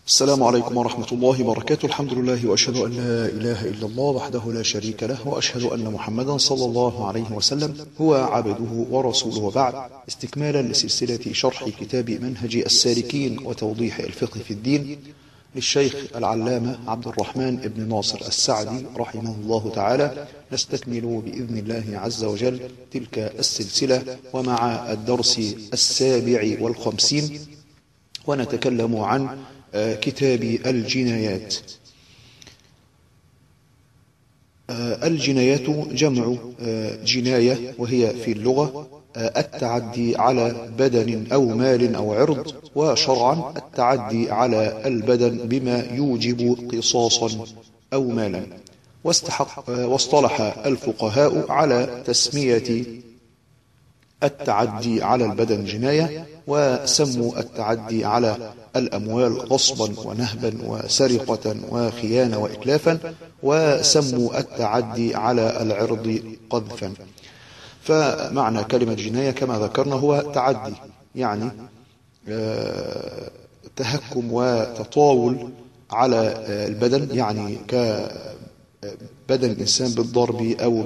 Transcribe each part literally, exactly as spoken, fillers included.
السلام عليكم ورحمة الله وبركاته. الحمد لله وأشهد أن لا إله إلا الله وحده لا شريك له، وأشهد أن محمدا صلى الله عليه وسلم هو عبده ورسوله. وبعد، استكمالا لسلسلة شرح كتاب منهج السالكين وتوضيح الفقه في الدين للشيخ العلامة عبد الرحمن بن ناصر السعدي رحمه الله تعالى، نستكمل بإذن الله عز وجل تلك السلسلة ومع الدرس السابع والخمسين، ونتكلم عن كتاب الجنايات. الجنايات جمع جناية، وهي في اللغة التعدي على بدن أو مال أو عرض، وشرعا التعدي على البدن بما يوجب قصاصا أو مالا. واستحق واصطلح الفقهاء على تسمية التعدي على البدن جناية، وسموا التعدي على الأموال غصبا ونهبا وسرقة وخيانة وإتلافا، وسموا التعدي على العرض قذفا. فمعنى كلمة جناية كما ذكرنا هو تعدي، يعني تهكم وتطاول على البدن، يعني كبدن الإنسان بالضرب أو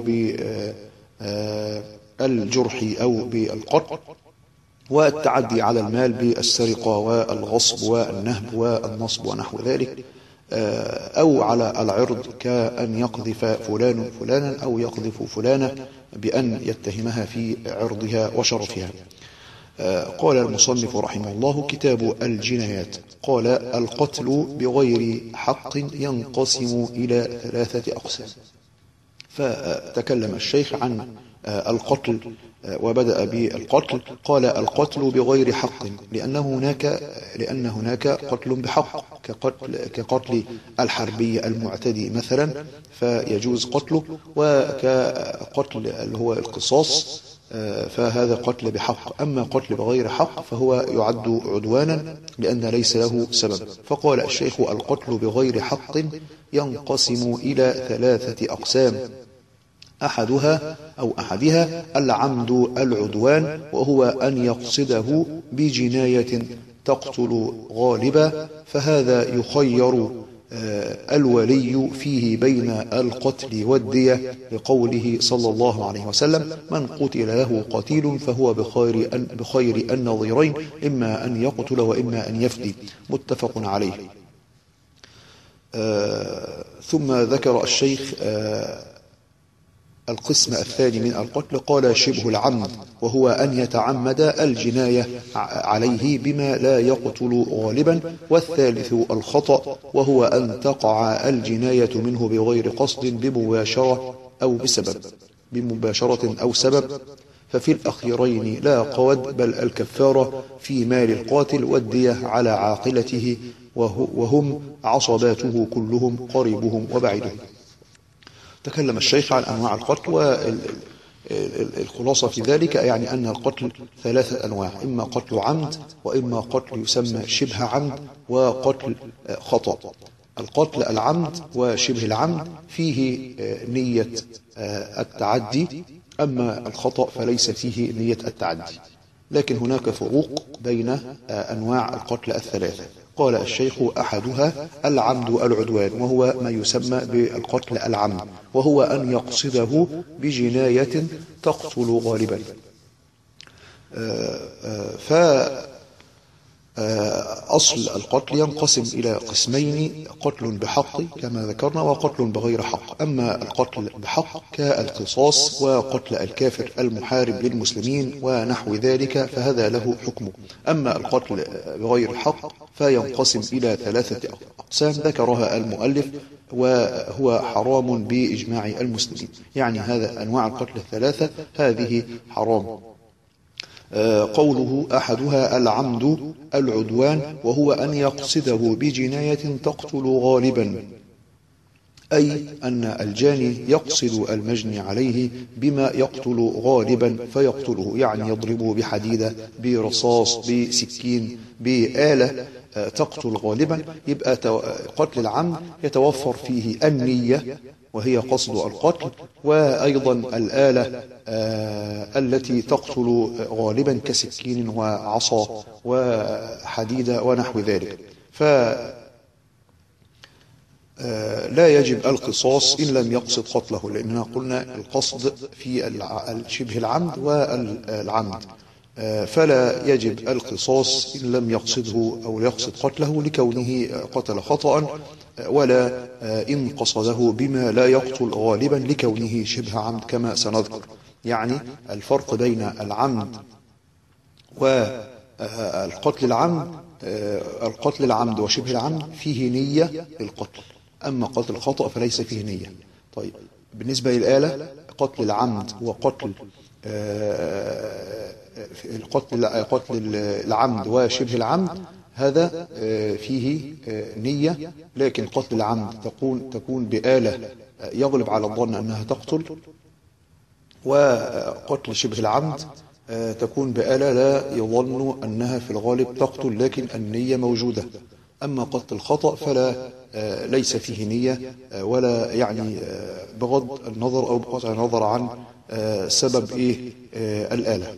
بالجرح أو بالقتل، والتعدي على المال بالسرقة والغصب والنهب والنصب ونحو ذلك، أو على العرض كأن يقذف فلان فلانا أو يقذف فلانة بأن يتهمها في عرضها وشرفها. قال المصنف رحمه الله: كتاب الجنايات. قال: القتل بغير حق ينقسم إلى ثلاثة أقسام. فتكلم الشيخ عن القتل وبدأ بالقتل. قال: القتل بغير حق، لأن هناك لأن هناك قتل بحق، كقتل كقتل الحربي المعتدي مثلا، فيجوز قتله، وكقتل اللي هو القصاص، فهذا قتل بحق. أما قتل بغير حق فهو يعد عدوانا لأن ليس له سبب. فقال الشيخ: القتل بغير حق ينقسم إلى ثلاثة أقسام. أحدها أو أحدها العمد العدوان، وهو أن يقصده بجناية تقتل غالبا، فهذا يخير الولي فيه بين القتل والدية، لقوله صلى الله عليه وسلم: من قتل له قتيل فهو بخير بخير النظيرين، إما أن يقتل وإما أن يفدي، متفق عليه. ثم ذكر الشيخ القسم الثاني من القتل. قال: شبه العمد، وهو أن يتعمد الجناية عليه بما لا يقتل غالبا. والثالث الخطأ، وهو أن تقع الجناية منه بغير قصد بمباشرة أو بسبب بمباشرة أو سبب، ففي الأخيرين لا قود، بل الكفارة في مال القاتل والدية على عاقلته، وهم عصباته كلهم، قريبهم وبعيدهم. تكلم الشيخ عن أنواع القتل، والخلاصة في ذلك يعني أن القتل ثلاثة أنواع: إما قتل عمد، وإما قتل يسمى شبه عمد، وقتل خطأ. القتل العمد وشبه العمد فيه نية التعدي، أما الخطأ فليس فيه نية التعدي، لكن هناك فروق بين أنواع القتل الثلاثة. قال الشيخ: أحدها العمد العدوان، وهو ما يسمى بالقتل العمد، وهو أن يقصده بجناية تقتل غالبا. فأصل القتل ينقسم إلى قسمين: قتل بحق كما ذكرنا، وقتل بغير حق. أما القتل بحق كالقصاص وقتل الكافر المحارب للمسلمين ونحو ذلك، فهذا له حكمه. أما القتل بغير حق فينقسم إلى ثلاثة أقسام ذكرها المؤلف، وهو حرام بإجماع المسلمين. يعني هذا أنواع القتل الثلاثة هذه حرام. قوله: أحدها العمد العدوان، وهو أن يقصده بجناية تقتل غالبا، أي أن الجاني يقصد المجني عليه بما يقتل غالبا فيقتله، يعني يضربه بحديدة، برصاص، بسكين، بآلة تقتل غالبا. يبقى قتل العمد يتوفر فيه النية وهي قصد القتل، وأيضا الآلة آه التي تقتل غالبا كسكين وعصا وحديدة ونحو ذلك. لا يجب القصاص إن لم يقصد قتله، لأننا قلنا القصد في شبه العمد والعمد، فلا يجب القصاص إن لم يقصده أو يقصد قتله لكونه قتل خطأ، ولا إن قصده بما لا يقتل غالبا لكونه شبه عمد كما سنذكر. يعني الفرق بين العمد والقتل العمد، القتل العمد وشبه العمد فيه نية للقتل، أما قتل الخطأ فليس فيه نية. طيب بالنسبة للآلة، قتل العمد وقتل القتل قتل العمد وشبه العمد هذا فيه نية، لكن قتل العمد تكون تكون بآلة يغلب على الظن أنها تقتل، وقتل شبه العمد تكون بآلة لا يظن أنها في الغالب تقتل لكن النية موجودة. أما قتل الخطأ فلا ليس فيه نية، ولا يعني بغض النظر أو بقطع النظر عن سبب إيه الآلة.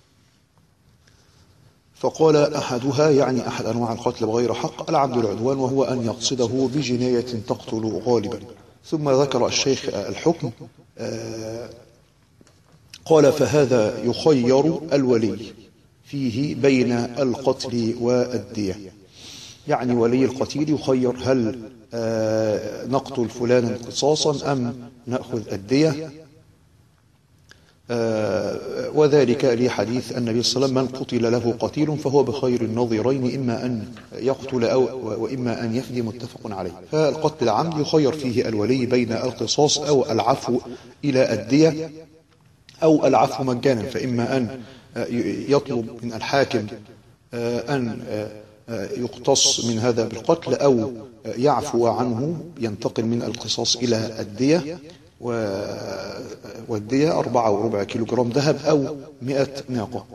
فقال أحدها، يعني أحد أنواع القتل بغير حق، العمد العدوان، وهو أن يقصده بجناية تقتل غالبا. ثم ذكر الشيخ الحكم، قال فهذا يخير الولي فيه بين القتل والدية. يعني ولي القتيل يخير هل نقتل فلانا قصاصا أم نأخذ الدية، وذلك لحديث النبي صلى الله عليه وسلم: من قتل له قتيل فهو بخير النظيرين، إما أن يقتل أو وإما أن يفدي، متفق عليه. فالقتل العمد يخير فيه الولي بين القصاص أو العفو إلى الدية أو العفو مجانا، فإما أن يطلب من الحاكم أن يقتص من هذا بالقتل أو يعفو عنه، ينتقل من القصاص إلى الدية، والدية أربعة وربع كيلو جرام ذهب أو مئة ناقة،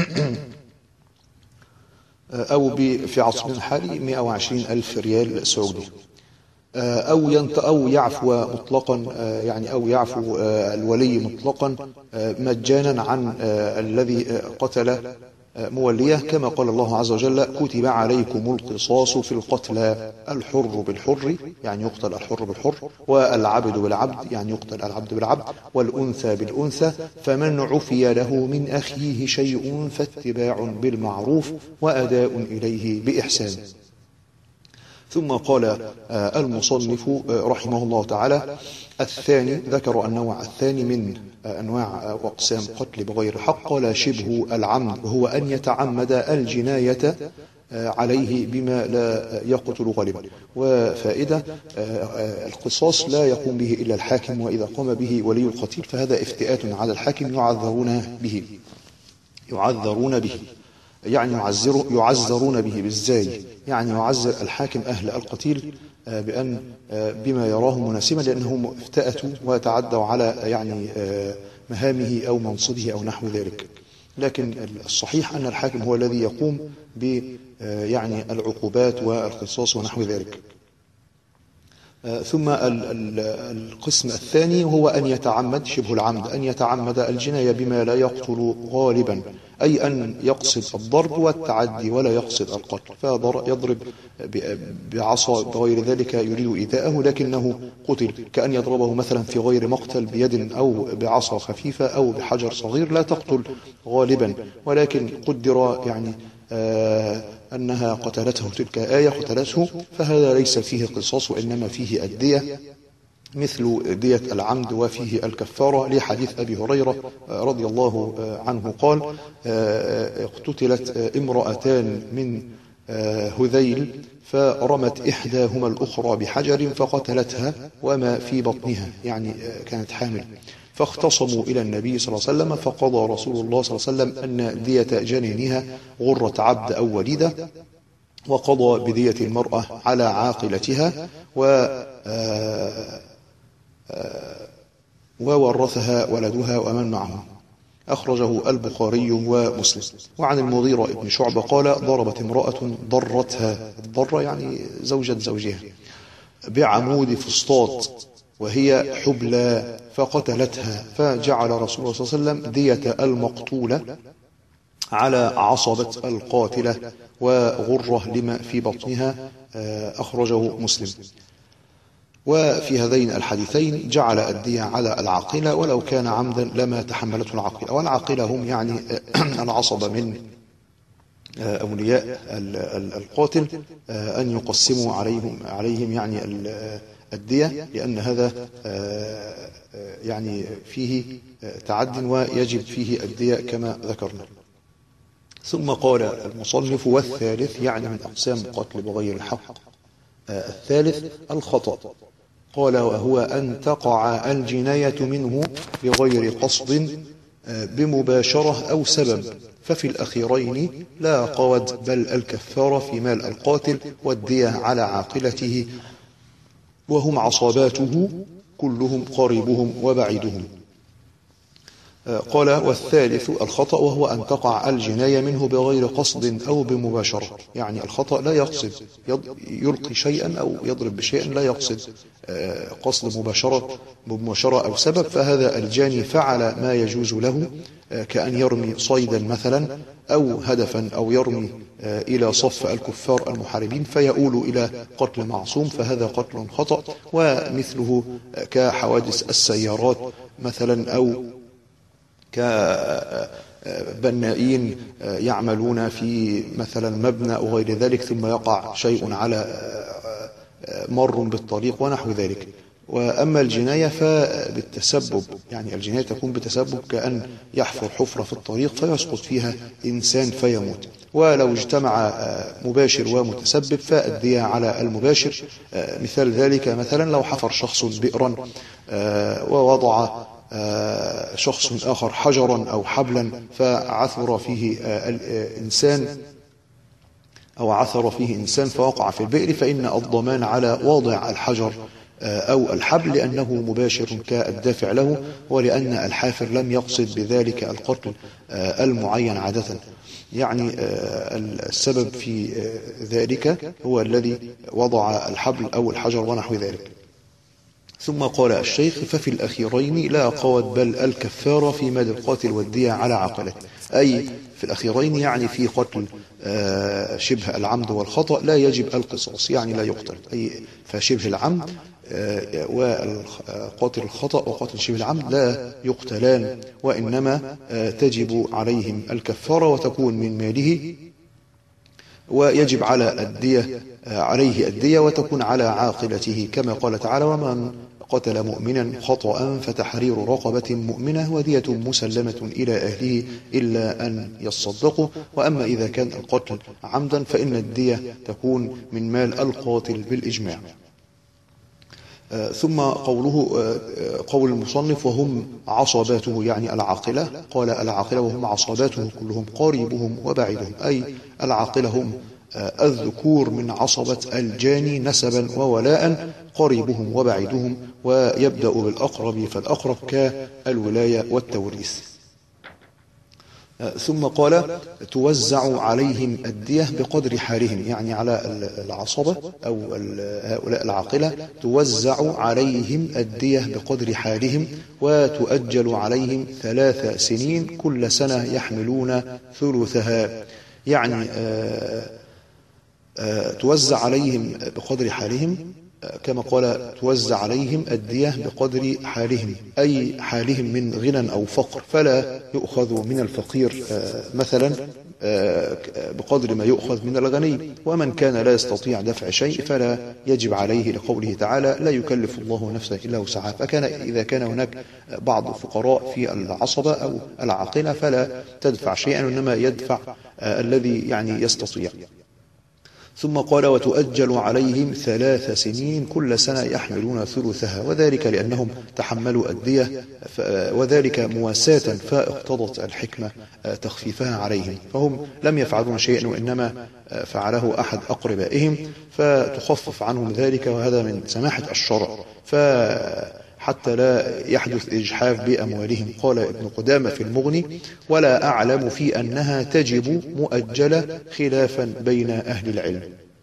أو في عصرنا الحالي مئة وعشرين ألف ريال سعودي، أو ينت أو يعفو مطلقا، يعني أو يعفو الولي مطلقا مجانا عن الذي قتل موليه، كما قال الله عز وجل: كتب عليكم القصاص في القتلى، الحر بالحر يعني يقتل الحر بالحر، والعبد بالعبد يعني يقتل العبد بالعبد، والأنثى بالأنثى، فمن عفي له من أخيه شيء فاتباع بالمعروف وأداء إليه بإحسان. ثم قال المصنف رحمه الله تعالى: الثاني، ذكر النوع الثاني من أنواع وأقسام قتل بغير حق، قال شبه العمد، وهو أن يتعمد الجناية عليه بما لا يقتل غالبا. وفائدة: القصاص لا يقوم به إلا الحاكم، وإذا قام به ولي القتيل فهذا افتئات على الحاكم يعذرون به يعذرون به يعني يعذر يعذرون به بالزاي، يعني يعذر الحاكم أهل القتيل بأن بما يراه مناسبا، لأنهم افتأتوا وتعدوا على يعني مهامه أو منصبه أو نحو ذلك. لكن الصحيح أن الحاكم هو الذي يقوم ب يعني العقوبات والقصاص ونحو ذلك. ثم القسم الثاني هو أن يتعمد شبه العمد، أن يتعمد الجناية بما لا يقتل غالبا، أي أن يقصد الضرب والتعدي ولا يقصد القتل، فيضرب بعصا بغير ذلك يريد إيذاءه لكنه قتل، كأن يضربه مثلا في غير مقتل بيد أو بعصا خفيفة أو بحجر صغير لا تقتل غالبا، ولكن قدر يعني آه أنها قتلته، تلك آية قتلته، فهذا ليس فيه قصاص وإنما فيه الدية مثل دية العمد وفيه الكفارة، لحديث أبي هريرة رضي الله عنه قال: اقتتلت امرأتان من هذيل فرمت إحداهما الأخرى بحجر فقتلتها وما في بطنها، يعني كانت حامل، فاختصموا إلى النبي صلى الله عليه وسلم، فقضى رسول الله صلى الله عليه وسلم أن دية جنينها غرة عبد أو وليدة، وقضى بدية المرأة على عاقلتها و وورثها ولدها ومن معه. أخرجه البخاري ومسلم. وعن المغيرة بن شعبة قال: ضربت امرأة ضرتها، الضرة يعني زوجة زوجها، بعمود فسطاط وهي حبلى فقتلتها، فجعل رسول الله صلى الله عليه وسلم دية المقتولة على عصبة القاتلة وغرة لما في بطنها. أخرجه مسلم. وفي هذين الحديثين جعل الدية على العاقلة، ولو كان عمدا لما تحملته العاقلة. والعاقلة هم يعني العصبة من أولياء القاتل، أن يقسموا عليهم عليهم يعني الدية، لأن هذا يعني فيه تعد ويجب فيه الدية كما ذكرنا. ثم قال المصنف: والثالث يعني من أقسام القتل بغير الحق. الثالث الخطأ. قال: وهو أن تقع الجناية منه بغير قصد بمباشرة أو سبب، ففي الأخيرين لا قود بل الكفارة في مال القاتل، والدية على عاقلته وهم عصاباته كلهم قريبهم وبعيدهم. قال: والثالث الخطأ، وهو أن تقع الجناية منه بغير قصد أو بمباشرة. يعني الخطأ لا يقصد يلقي شيئا أو يضرب بشيء، لا يقصد قصد مباشرة بمباشرة أو سبب، فهذا الجاني فعل ما يجوز له، كأن يرمي صيدا مثلا أو هدفا، أو يرمي إلى صف الكفار المحاربين فيؤول إلى قتل معصوم، فهذا قتل خطأ. ومثله كحوادث السيارات مثلا، أو كبنائين يعملون في مثلا مبنى أو غير ذلك، ثم يقع شيء على مر بالطريق ونحو ذلك. وأما الجناية فبالتسبب، يعني الجناية تكون بتسبب، كأن يحفر حفرة في الطريق فيسقط فيها إنسان فيموت. ولو اجتمع مباشر ومتسبب فالدية على المباشر. مثال ذلك مثلا لو حفر شخص بئرا ووضع شخص آخر حجرا أو حبلا فعثر فيه الإنسان أو عثر فيه إنسان فوقع في البئر، فإن الضمان على واضع الحجر أو الحبل، لأنه مباشر كالدافع له، ولأن الحافر لم يقصد بذلك القتل المعين عادة. يعني السبب في ذلك هو الذي وضع الحبل أو الحجر ونحو ذلك. ثم قال الشيخ: ففي الأخيرين لا قود بل الكفارة في مال القاتل والدية على عاقلته. أي في الأخيرين يعني في قتل شبه العمد والخطأ لا يجب القصاص، يعني لا يقتل. أي فشبه العمد وقاتل الخطأ وقاتل شبه العمد لا يقتلان، وإنما تجب عليهم الكفارة وتكون من ماله، ويجب على الدية عليه الدية وتكون على عاقلته، كما قال تعالى: ومن قتل مؤمنا خطأ فتحرير رقبة مؤمنة ودية مسلمة إلى أهله إلا أن يصدقوا. وأما إذا كان القتل عمدا فإن الدية تكون من مال القاتل بالإجماع. ثم قوله قول المصنف: وهم عصباته، يعني العاقلة. قال: العاقلة وهم عصباته كلهم قريبهم وبعيدهم. أي العاقلة هم الذكور من عصبة الجاني نسبا وولاء، قريبهم وبعيدهم، ويبدأ بالأقرب فالأقرب كالولاية والتوريث. ثم قال: توزع عليهم الدية بقدر حالهم، يعني على العصبة أو هؤلاء العاقلة توزع عليهم الدية بقدر حالهم، وتؤجل عليهم ثلاث سنين كل سنة يحملون ثلثها. يعني توزع عليهم بقدر حالهم، كما قال: توزع عليهم الدية بقدر حالهم، أي حالهم من غنى أو فقر، فلا يؤخذ من الفقير مثلا بقدر ما يؤخذ من الغني. ومن كان لا يستطيع دفع شيء فلا يجب عليه، لقوله تعالى: لا يكلف الله نفسا إلا وسعها. فكان إذا كان هناك بعض الفقراء في العصبة أو العاقلة فلا تدفع شيئا، وإنما يدفع الذي يعني يستطيع. ثم قال: وتؤجل عليهم ثلاث سنين كل سنة يحملون ثلثها، وذلك لأنهم تحملوا الدية، وذلك مواساة، فاقتضت الحكمة تخفيفها عليهم، فهم لم يفعلون شيئا وإنما فعله أحد أقربائهم فتخفف عنهم ذلك، وهذا من سماحة الشرع، فحتى لا يحدث إجحاف بأموالهم. قال ابن قدامة في المغني: ولا أعلم في أنها تجب مؤجلة خلافا بين أهل العلم.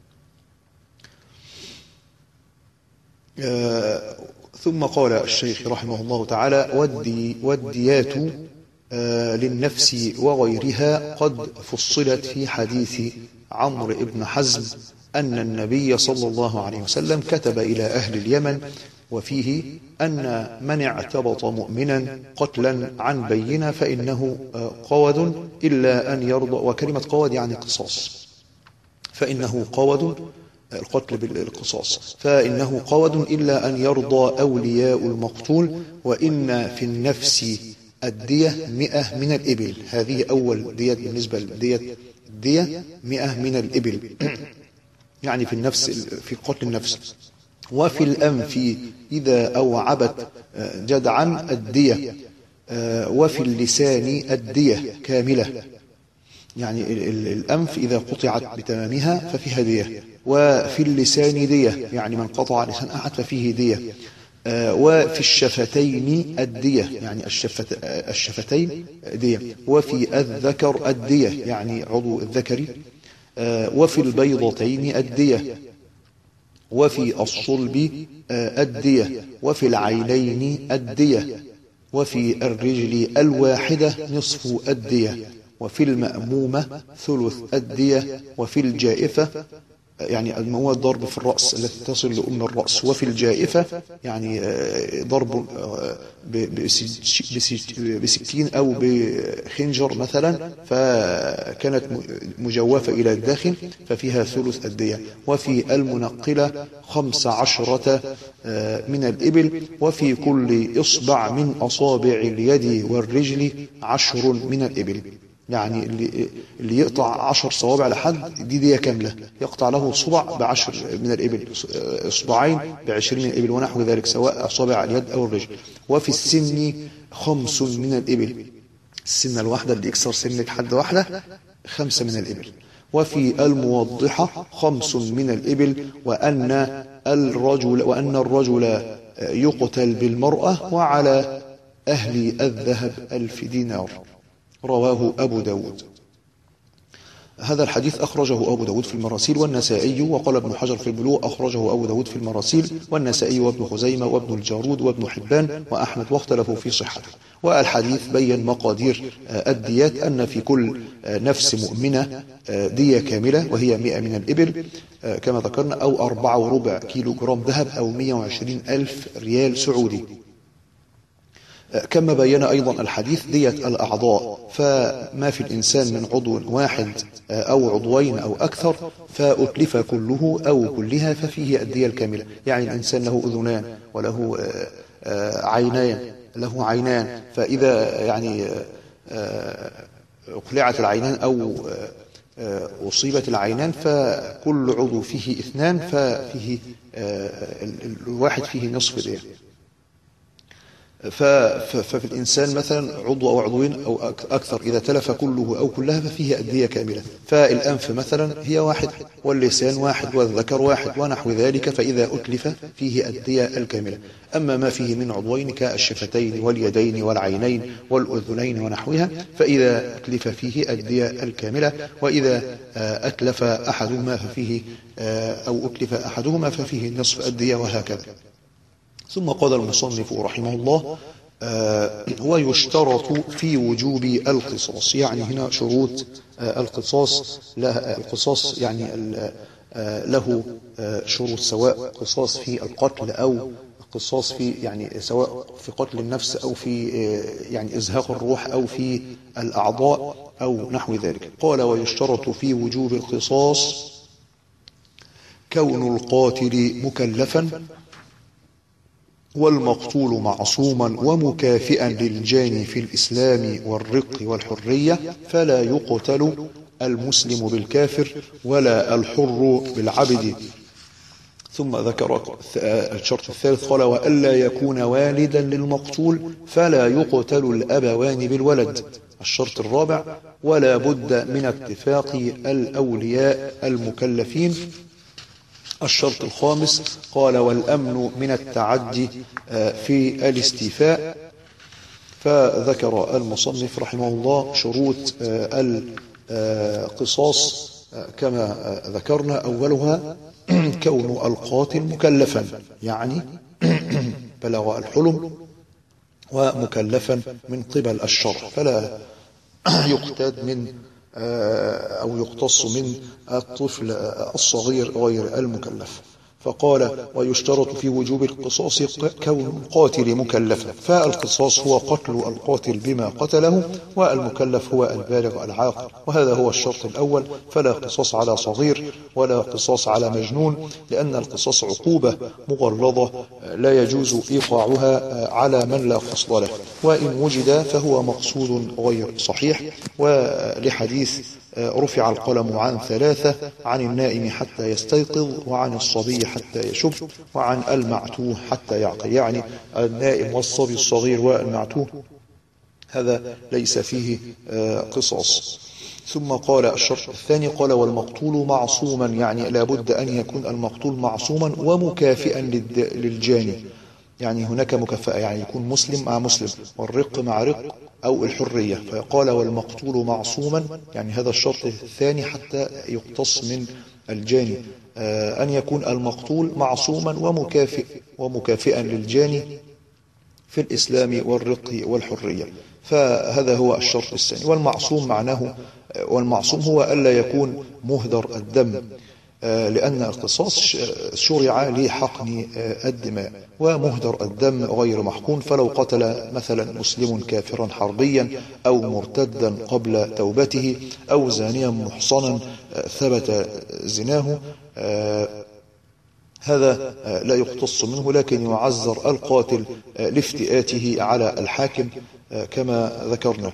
آه ثم قال الشيخ رحمه الله تعالى: والدي والديات آه للنفس وغيرها قد فصلت في حديث عمرو بن حزم أن النبي صلى الله عليه وسلم كتب إلى أهل اليمن وفيه أن من اعتبط مؤمنا قتلا عن بينة فإنه قود إلا أن يرضى، وكلمة قود يعني قصاص، فإنه قود القتل بالقصاص، فإنه قود إلا أن يرضى أولياء المقتول، وإن في النفس الدية مئة من الإبل. هذه أول دية بالنسبة للدية، الدية مئة من الإبل يعني في النفس، في قتل النفس. وفي الأنف إذا أوعبت جدعا الدية، وفي اللسان الدية كاملة، يعني الأنف إذا قطعت بتمامها ففيها دية، وفي اللسان دية يعني من قطع لسان أحد ففيه دية، وفي الشفتين الدية يعني الشفت الشفتين دية، وفي الذكر الدية يعني عضو الذكري، وفي البيضتين الدية، وفي الصلب الدية، وفي العينين الدية، وفي الرجل الواحدة نصف الدية، وفي المأمومة ثلث الدية، وفي الجائفة يعني المومة ضرب في الرأس التي تصل لأم الرأس، وفي الجائفة يعني ضرب بسكين أو بخنجر مثلا فكانت مجوفة إلى الداخل ففيها ثلث الدية، وفي المنقلة خمس عشرة من الإبل، وفي كل إصبع من أصابع اليد والرجل عشر من الإبل. يعني اللي, اللي يقطع عشر صوابع لحد دي دية كاملة، يقطع له صبع بعشر من الإبل، إصبعين بعشرين من الإبل ونحو ذلك سواء أصابع اليد أو الرجل. وفي السن خمس من الإبل، السنة الواحدة اللي يكسر سنة حد واحدة خمسة من الإبل. وفي الموضحة خمس من الإبل، وأن الرجل وأن الرجل يقتل بالمرأة، وعلى أهل الذهب ألف دينار. رواه أبو داود. هذا الحديث أخرجه أبو داود في المراسيل والنسائي، وقال ابن حجر في البلوغ أخرجه أبو داود في المراسيل والنسائي وابن خزيمة وابن الجارود وابن حبان وأحمد، واختلفوا في صحته. والحديث بين مقادير الديات، أن في كل نفس مؤمنة دية كاملة وهي مئة من الإبل كما ذكرنا، أو أربعة وربع كيلو جرام ذهب، أو مئة وعشرين ألف ريال سعودي. كما بين أيضا الحديث دية الأعضاء، فما في الإنسان من عضو واحد أو عضوين أو أكثر فأتلف كله أو كلها ففيه الدية الكاملة. يعني الإنسان له أذنان وله عينان له عينان فإذا يعني أقلعت العينان أو أصيبت العينان فكل عضو فيه اثنان ففيه الواحد فيه نصف دية. ففي الإنسان مثلا عضو أو عضوين أو أكثر إذا تلف كله أو كلها ففيه الدية كاملة. فالأنف مثلا هي واحد، واللسان واحد، والذكر واحد ونحو ذلك، فإذا أتلف فيه الدية الكاملة. أما ما فيه من عضوين كالشفتين واليدين والعينين والأذنين ونحوها فإذا أتلف فيه الدية الكاملة، وإذا أتلف أحدهما ففيه أو أتلف أحدهما ففيه نصف الدية، وهكذا. ثم قال المصنف رحمه الله: آه ويشترط في وجوب القصاص. يعني هنا شروط آه القصاص، له القصاص يعني آه له آه شروط، سواء قصاص في القتل أو قصاص في يعني سواء في قتل النفس أو في آه يعني إزهاق الروح أو في الأعضاء أو نحو ذلك. قال: ويشترط في وجوب القصاص كون القاتل مكلفا، والمقتول معصوما ومكافئا للجاني في الإسلام والرق والحرية، فلا يقتل المسلم بالكافر ولا الحر بالعبد. ثم ذكر الشرط الثالث قال: وألا يكون والدا للمقتول، فلا يقتل الأبوان بالولد. الشرط الرابع: ولا بد من اتفاق الأولياء المكلفين. الشرط الخامس قال: والأمن من التعدي في الاستيفاء. فذكر المصنف رحمه الله شروط القصاص كما ذكرنا. أولها كون القاتل مكلفا، يعني بلغ الحلم، ومكلفا من قبل الشرع، فلا يقتاد من أو يقتص من الطفل الصغير غير المكلف. فقال: ويشترط في وجوب القصاص كون القاتل مكلفا، فالقصاص هو قتل القاتل بما قتله، والمكلف هو البالغ العاقل، وهذا هو الشرط الأول. فلا قصاص على صغير ولا قصاص على مجنون، لأن القصاص عقوبة مغلظة لا يجوز إيقاعها على من لا فصل له، وإن وجد فهو مقصود غير صحيح. ولحديث: رفع القلم عن ثلاثة: عن النائم حتى يستيقظ، وعن الصبي حتى يشب، وعن المعتوه حتى يعقل. يعني النائم والصبي الصغير والمعتوه هذا ليس فيه قصاص. ثم قال الشرط الثاني، قال: والمقتول معصوما، يعني لابد أن يكون المقتول معصوما ومكافئا للجاني، يعني هناك مكافأة، يعني يكون مسلم مع مسلم، والرق مع رق، أو الحرية. فقال: والمقتول معصوما، يعني هذا الشرط الثاني حتى يقتص من الجاني، آه أن يكون المقتول معصوما ومكافئ ومكافئا للجاني في الإسلام والرق والحرية. فهذا هو الشرط الثاني. والمعصوم معناه، والمعصوم هو ألا يكون مهدر الدم، لأن القصاص شرع لحقن الدماء، ومهدر الدم غير محقون. فلو قتل مثلا مسلم كافرا حربيا، أو مرتدا قبل توبته، أو زانيا محصنا ثبت زناه، هذا لا يقتص منه، لكن يعذر القاتل لافتئاته على الحاكم كما ذكرنا.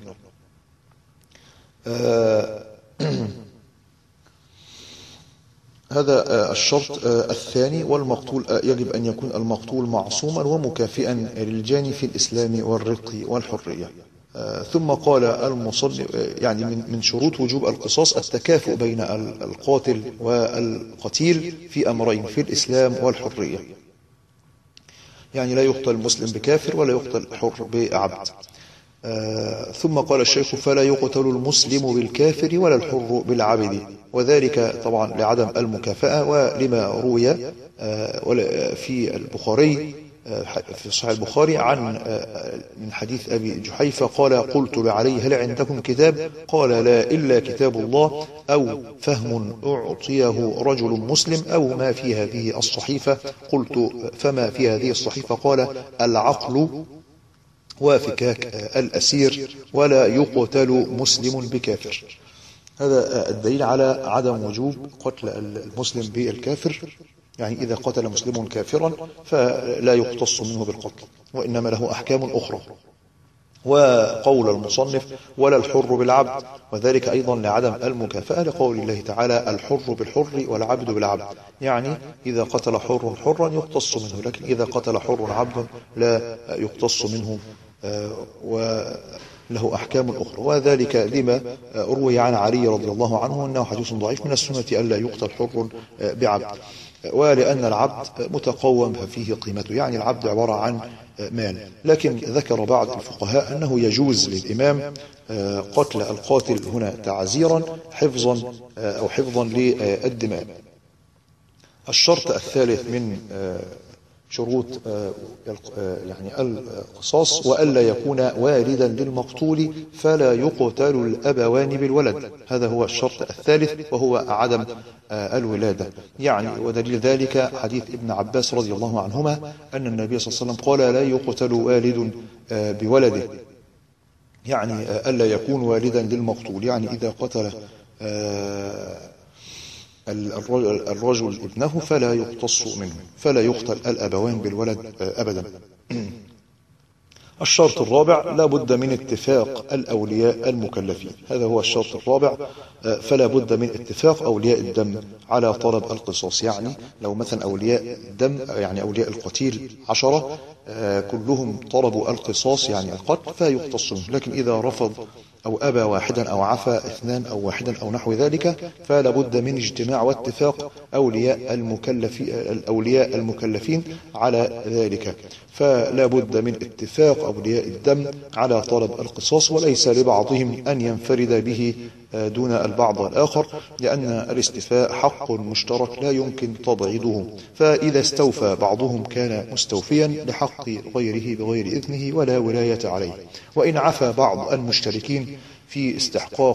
هذا الشرط الثاني. والمقتول يجب أن يكون المقتول معصوما ومكافئا للجاني في الإسلام والرق والحرية. ثم قال المصنف: يعني من شروط وجوب القصاص التكافؤ بين القاتل والقتيل في أمرين، في الإسلام والحرية، يعني لا يقتل المسلم بكافر ولا يقتل الحر بعبد. آه ثم قال الشيخ: فلا يقتل المسلم بالكافر ولا الحر بالعبد، وذلك طبعا لعدم المكافأة، ولما روي آه في البخاري آه في صحيح البخاري عن آه من حديث أبي جحيفة قال: قلت لعلي: هل عندكم كتاب؟ قال: لا، إلا كتاب الله، أو فهم أعطيه رجل مسلم، أو ما في هذه الصحيفة. قلت: فما في هذه الصحيفة؟ قال: العقل وفكاك الأسير، ولا يقتل مسلم بكافر. هذا الدليل على عدم وجوب قتل المسلم بالكافر، يعني إذا قتل مسلم كافرا فلا يقتص منه بالقتل، وإنما له أحكام أخرى. وقول المصنف: ولا الحر بالعبد، وذلك أيضا لعدم المكافأة، لقول الله تعالى: الحر بالحر والعبد بالعبد، يعني إذا قتل حر حرا يقتص منه، لكن إذا قتل حر عبد لا يقتص منه وله أحكام أخرى. وذلك لما روي عن علي رضي الله عنه أنه حديث ضعيف: من السنة ألا يقتل حر بعبد، ولأن العبد متقوم ففيه قيمته، يعني العبد عبارة عن مال. لكن ذكر بعض الفقهاء أنه يجوز للإمام قتل القاتل هنا تعزيرا حفظا أو حفظا للدماء. الشرط الثالث من شروط يعني القصاص: وألا يكون والدا للمقتول فلا يقتل الأبوان بالولد. هذا هو الشرط الثالث، وهو عدم الولادة. يعني ودليل ذلك حديث ابن عباس رضي الله عنهما أن النبي صلى الله عليه وسلم قال: لا يقتل والد بولده، يعني ألا يكون والدا للمقتول، يعني إذا قتل الرجل ابنه فلا يقتص منه، فلا يقتل الأبوان بالولد أبدا. الشرط الرابع: لا بد من اتفاق الأولياء المكلفين. هذا هو الشرط الرابع. فلا بد من اتفاق أولياء الدم على طلب القصاص، يعني لو مثلا أولياء الدم يعني أولياء القتيل عشرة كلهم طلبوا القصاص يعني القتل فيقتص منه، لكن إذا رفض أو أبى واحدا أو عفى اثنان أو واحدا أو نحو ذلك فلا بد من اجتماع واتفاق أولياء المكلفين الأولياء المكلفين على ذلك. فلا بد من اتفاق أولياء الدم على طلب القصاص، وليس لبعضهم أن ينفرد به دون البعض الآخر، لأن الاستيفاء حق مشترك لا يمكن تبعيضه، فإذا استوفى بعضهم كان مستوفيا لحق غيره بغير إذنه ولا ولاية عليه. وإن عفى بعض المشتركين في استحقاق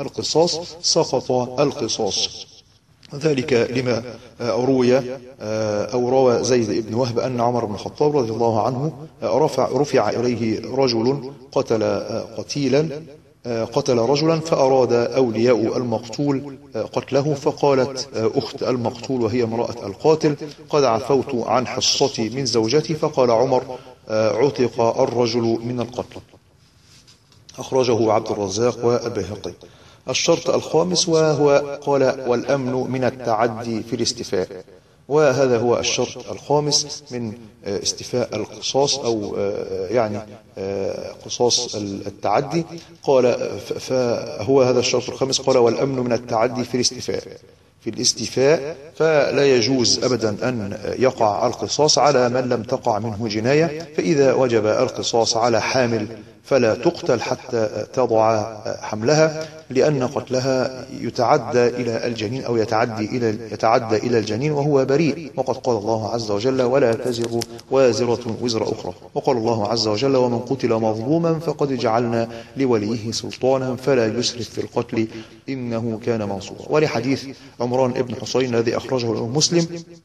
القصاص سقط القصاص. ذلك لما روي أو روى زيد بن وهب أن عمر بن الخطاب رضي الله عنه رفع, رفع إليه رجل قتل قتيلا قتل رجلا، فأراد أولياء المقتول قتله، فقالت أخت المقتول وهي امرأة القاتل: قد عفوت عن حصتي من زوجتي. فقال عمر: عتق الرجل من القتل. أخرجه عبد الرزاق والبيهقي. الشرط الخامس وهو قال: والأمن من التعدي في الاستيفاء. وهذا هو الشرط الخامس من استيفاء القصاص أو يعني قصاص التعدي. قال فهو هذا الشرط الخامس. قال: والأمن من التعدي في الاستيفاء. في الاستيفاء فلا يجوز أبدا أن يقع القصاص على من لم تقع منه جناية، فإذا وجب القصاص على حامل فلا تقتل حتى تضع حملها، لأن قتلها يتعدى إلى الجنين أو يتعدي إلى يتعدى إلى الجنين وهو بريء. وقد قال الله عز وجل: ولا تزر وازرة وزر أخرى. وقال الله عز وجل: ومن قتل مظلوما فقد جعلنا لوليه سلطانا فلا يسرف في القتل إنه كان منصورا. ولحديث عمران بن حسين الذي أخرجه الإمام مسلم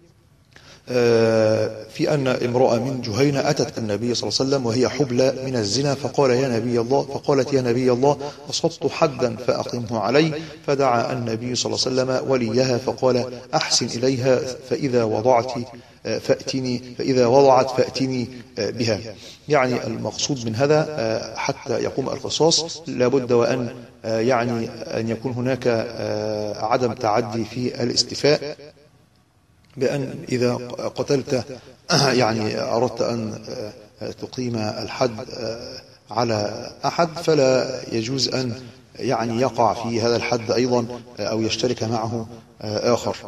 في أن امرأة من جهينة أتت النبي صلى الله عليه وسلم وهي حبلى من الزنا، فقال: يا نبي الله فقالت: يا نبي الله أصبت حدا فأقمه علي. فدعا النبي صلى الله عليه وسلم وليها فقال: أحسن إليها فإذا وضعت فأتني فإذا وضعت فأتني بها. يعني المقصود من هذا حتى يقوم القصاص لابد وأن يعني أن يكون هناك عدم تعدي في الاستيفاء، بأن إذا قتلت يعني أردت أن تقيم الحد على أحد فلا يجوز أن يعني يقع في هذا الحد أيضا أو يشترك معه آخر.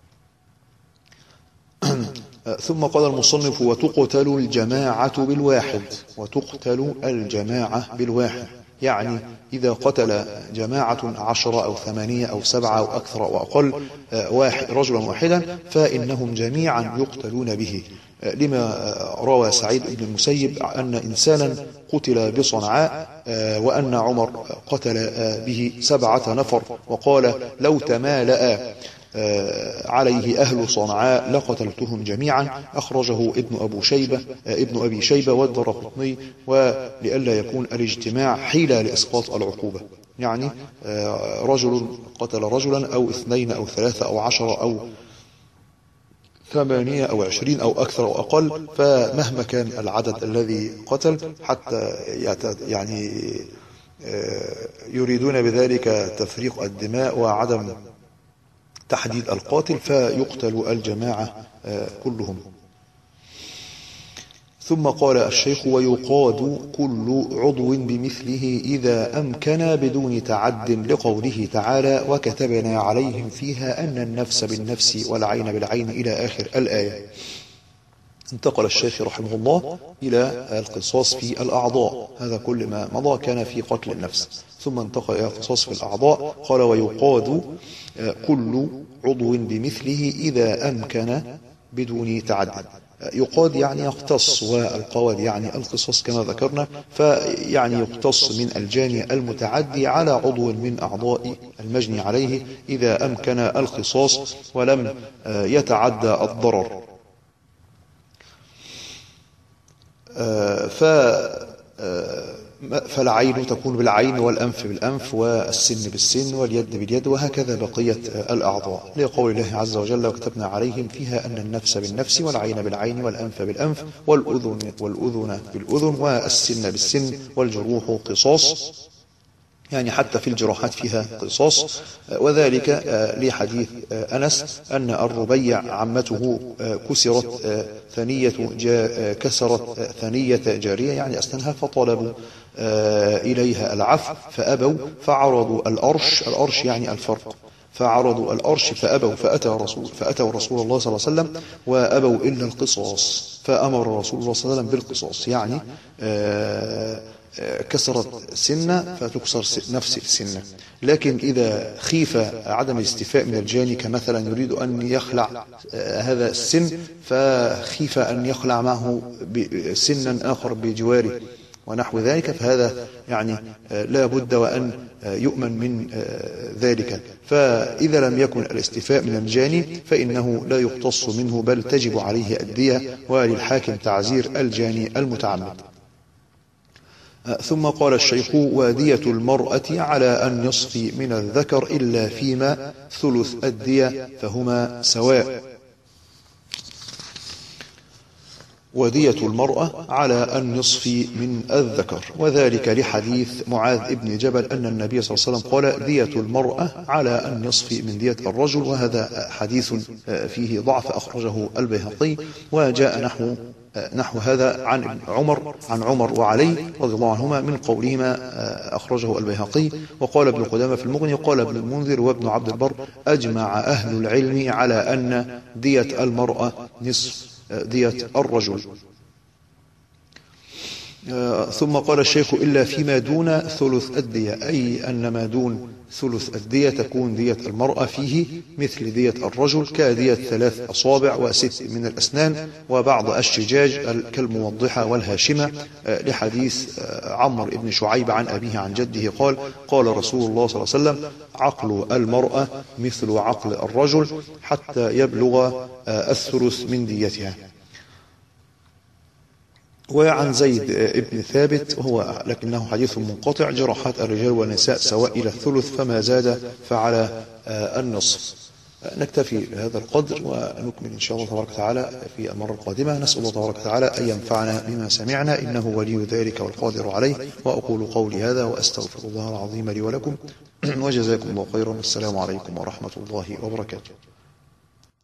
ثم قال المصنف: وتقتل الجماعة بالواحد. وتقتل الجماعة بالواحد يعني إذا قتل جماعة عشرة أو ثمانية أو سبعة أو أكثر أو أقل واحد رجلا واحدا فإنهم جميعا يقتلون به، لما روى سعيد بن المسيب أن إنسانا قتل بصنعاء وأن عمر قتل به سبعة نفر، وقال: لو تمالأ عليه أهل صنعاء لقتلتهم جميعا. أخرجه ابن أبو شيبة ابن أبي شيبة والدرقطني، ولئلا يكون الاجتماع حيلة لإسقاط العقوبة، يعني رجل قتل رجلا أو اثنين أو ثلاثة أو عشرة أو ثمانية أو عشرين أو أكثر أو أقل، فمهما كان العدد الذي قتل حتى يعني يريدون بذلك تفريق الدماء وعدم تحديد القاتل فيقتل الجماعة كلهم. ثم قال الشيخ: ويقاد كل عضو بمثله إذا أمكن بدون تعد، لقوله تعالى: وكتبنا عليهم فيها أن النفس بالنفس والعين بالعين إلى آخر الآية. انتقل الشيخ رحمه الله إلى القصاص في الأعضاء، هذا كل ما مضى كان في قتل النفس، ثم انتقل إلى القصاص في الأعضاء. قال: ويقاد كل عضو بمثله إذا أمكن بدون تعد. يقاد يعني يقتص، والقواد يعني القصاص كما ذكرنا، فيعني يقتص من الجاني المتعدي على عضو من أعضاء المجني عليه إذا أمكن القصاص ولم يتعدى الضرر. ف فالعين تكون بالعين والأنف بالأنف والسن بالسن واليد باليد، وهكذا بقية الأعضاء، لقول الله عز وجل: وكتبنا عليهم فيها أن النفس بالنفس والعين بالعين والأنف بالأنف والأذن والأذن بالأذن والسن بالسن والجروح قصاص، يعني حتى في الجراحات فيها قصاص. وذلك لحديث أنس أن الربيع عمته كسرت ثنية كسرت ثنية جارية يعني أسنانها، فطلبوا إليها العفو فأبوا، فعرضوا الأرش الأرش يعني الفرق فعرضوا الأرش فأبوا، فأتى رسول فأتوا رسول الله صلى الله عليه وسلم وأبوا إلا القصاص، فأمر رسول الله صلى الله عليه وسلم بالقصاص، يعني كسرت سنة فتكسر نفس السنة. لكن إذا خيف عدم الاستيفاء من الجاني، كمثلا يريد أن يخلع هذا السن فخيف أن يخلع معه سنا آخر بجواره ونحو ذلك، فهذا يعني لا بد وأن يؤمن من ذلك. فإذا لم يكن الاستيفاء من الجاني فإنه لا يقتص منه، بل تجب عليه الدية، وللحاكم تعزير الجاني المتعمد. ثم قال الشيخ: ودية المرأة على النصف من الذكر إلا فيما ثلث الدية فهما سواء. ودية المرأة على النصف من الذكر، وذلك لحديث معاذ بن جبل أن النبي صلى الله عليه وسلم قال: دية المرأة على النصف من دية الرجل. وهذا حديث فيه ضعف، أخرجه البيهقي، وجاء نحو نحو هذا عن عمر عن عمر وعلي رضي الله عنهما من قولهما، أخرجه البيهقي. وقال ابن قدامة في المغني، وقال ابن المنذر وابن عبد البر: أجمع أهل العلم على أن دية المرأة نصف دية الرجل. ثم قال الشيخ: إلا فيما دون ثلث الدية، أي أن ما دون ثلث الدية تكون دية المرأة فيه مثل دية الرجل، كدية ثلاث أصابع وست من الأسنان وبعض الشجاج كالموضحة والهاشمة، لحديث عمرو بن شعيب عن أبيه عن جده قال: قال رسول الله صلى الله عليه وسلم: عقل المرأة مثل عقل الرجل حتى يبلغ الثلث من ديتها. وعن زيد ابن ثابت هو لكنه حديث منقطع: جراحات الرجال والنساء سواء إلى الثلث، فما زاد فعلى النصف. نكتفي بهذا القدر ونكمل إن شاء الله تبارك وتعالى في المرة القادمة. نسأل الله تبارك وتعالى أن ينفعنا بما سمعنا، إنه ولي ذلك والقادر عليه. وأقول قولي هذا وأستغفر الله العظيم لي ولكم، وجزاكم الله خيرا، والسلام عليكم ورحمة الله وبركاته.